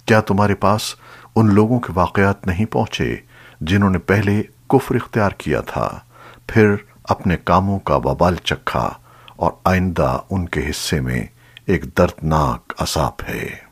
क्या तुम्हारे पास उन लोगों के वाक़यात नहीं पहुँचे जिन्होंने पहले कुफ्र इख्तियार किया था, फिर अपने कामों का वबाल चखा, और आइंदा उनके हिस्से में एक दर्दनाक अज़ाब है।